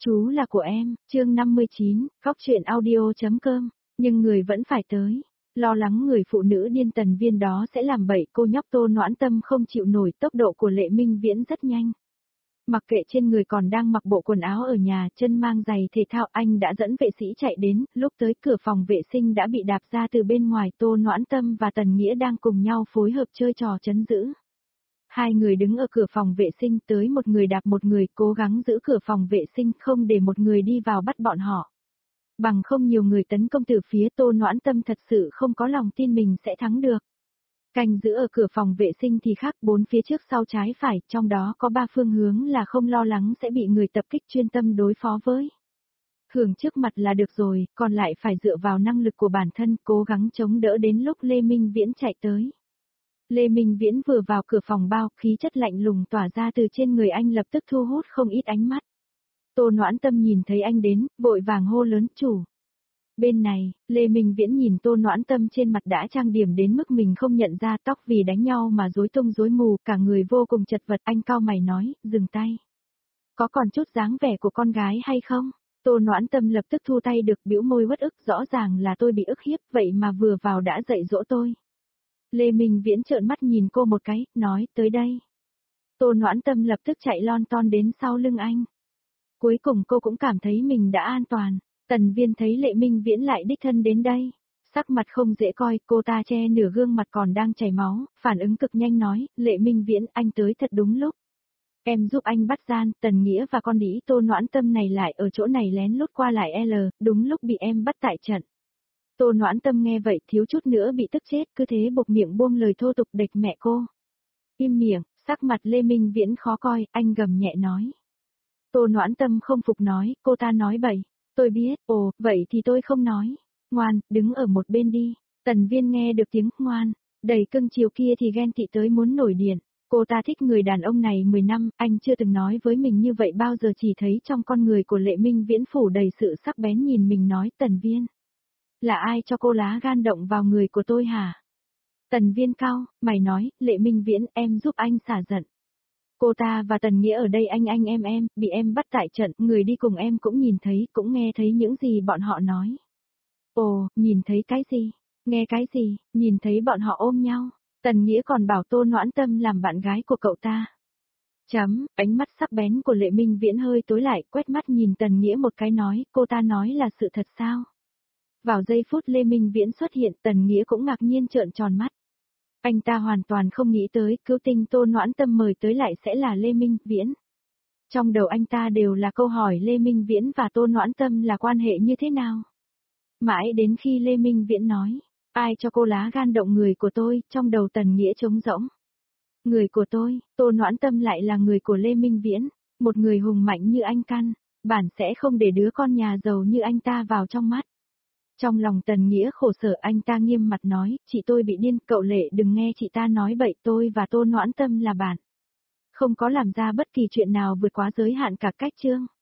Chú là của em, chương 59, góc truyện audio.com, nhưng người vẫn phải tới. Lo lắng người phụ nữ điên Tần Viên đó sẽ làm bậy, cô nhóc Tô Noãn Tâm không chịu nổi tốc độ của Lệ Minh Viễn rất nhanh. Mặc kệ trên người còn đang mặc bộ quần áo ở nhà, chân mang giày thể thao, anh đã dẫn vệ sĩ chạy đến, lúc tới cửa phòng vệ sinh đã bị đạp ra từ bên ngoài. Tô Noãn Tâm và Tần Nghĩa đang cùng nhau phối hợp chơi trò trấn giữ. Hai người đứng ở cửa phòng vệ sinh, tới một người đạp một người, cố gắng giữ cửa phòng vệ sinh không để một người đi vào bắt bọn họ. Bằng không nhiều người tấn công từ phía. Tô Noãn Tâm thật sự không có lòng tin mình sẽ thắng được. Canh giữ ở cửa phòng vệ sinh thì khác, bốn phía trước sau trái phải, trong đó có 3 phương hướng là không lo lắng sẽ bị người tập kích, chuyên tâm đối phó với. Hưởng trước mặt là được rồi, còn lại phải dựa vào năng lực của bản thân, cố gắng chống đỡ đến lúc Lê Minh Viễn chạy tới. Lê Minh Viễn vừa vào cửa phòng bao, khí chất lạnh lùng tỏa ra từ trên người anh lập tức thu hút không ít ánh mắt. Tô Noãn Tâm nhìn thấy anh đến, vội vàng hô lớn, chủ. Bên này, Lê Minh Viễn nhìn Tô Noãn Tâm trên mặt đã trang điểm đến mức mình không nhận ra, tóc vì đánh nhau mà rối tung rối mù, cả người vô cùng chật vật. Anh cau mày nói, dừng tay. Có còn chút dáng vẻ của con gái hay không? Tô Noãn Tâm lập tức thu tay được, bĩu môi uất ức, rõ ràng là tôi bị ức hiếp, vậy mà vừa vào đã dạy dỗ tôi. Lê Minh Viễn trợn mắt nhìn cô một cái, nói, tới đây. Tô Noãn Tâm lập tức chạy lon ton đến sau lưng anh. Cuối cùng cô cũng cảm thấy mình đã an toàn. Tần Viên thấy Lệ Minh Viễn lại đích thân đến đây. Sắc mặt không dễ coi, cô ta che nửa gương mặt còn đang chảy máu, phản ứng cực nhanh nói, Lệ Minh Viễn, anh tới thật đúng lúc. Em giúp anh bắt gian, Tần Nghĩa và con đĩ Tô Noãn Tâm này lại ở chỗ này lén lút qua lại đúng lúc bị em bắt tại trận. Tô Noãn Tâm nghe vậy thiếu chút nữa bị tức chết, cứ thế buộc miệng buông lời thô tục địch mẹ cô. Im miệng, sắc mặt Lê Minh Viễn khó coi, anh gầm nhẹ nói. Tô Noãn Tâm không phục nói, cô ta nói bậy. Tôi biết, ồ, vậy thì tôi không nói. Ngoan, đứng ở một bên đi. Tần Viên nghe được tiếng ngoan, đầy cưng chiều kia thì ghen tị tới muốn nổi điên. Cô ta thích người đàn ông này 10 năm, anh chưa từng nói với mình như vậy bao giờ, chỉ thấy trong con người của Lệ Minh Viễn phủ đầy sự sắc bén, nhìn mình nói, Tần Viên. Là ai cho cô lá gan động vào người của tôi hả? Tần Viên cau mày nói, Lệ Minh Viễn, em giúp anh xả giận. Cô ta và Tần Nghĩa ở đây anh em, bị em bắt tại trận, người đi cùng em cũng nhìn thấy, cũng nghe thấy những gì bọn họ nói. Ồ, nhìn thấy cái gì? Nghe cái gì? Nhìn thấy bọn họ ôm nhau. Tần Nghĩa còn bảo Tô Noãn Tâm làm bạn gái của cậu ta. Ánh mắt sắc bén của Lệ Minh Viễn hơi tối lại, quét mắt nhìn Tần Nghĩa một cái nói, cô ta nói là sự thật sao? Vào giây phút Lê Minh Viễn xuất hiện, Tần Nghĩa cũng ngạc nhiên trợn tròn mắt. Anh ta hoàn toàn không nghĩ tới cứu tinh Tô Noãn Tâm mời tới lại sẽ là Lê Minh Viễn. Trong đầu anh ta đều là câu hỏi Lê Minh Viễn và Tô Noãn Tâm là quan hệ như thế nào. Mãi đến khi Lê Minh Viễn nói, ai cho cô lá gan động người của tôi, trong đầu Tần Nghĩa trống rỗng. Người của tôi, Tô Noãn Tâm lại là người của Lê Minh Viễn, một người hùng mạnh như anh căn, bản sẽ không để đứa con nhà giàu như anh ta vào trong mắt. Trong lòng Tần Nghĩa khổ sở, anh ta nghiêm mặt nói, chị tôi bị điên, cậu Lệ đừng nghe chị ta nói bậy, tôi và Tô Noãn Tâm là bạn. Không có làm ra bất kỳ chuyện nào vượt quá giới hạn cả cách chương.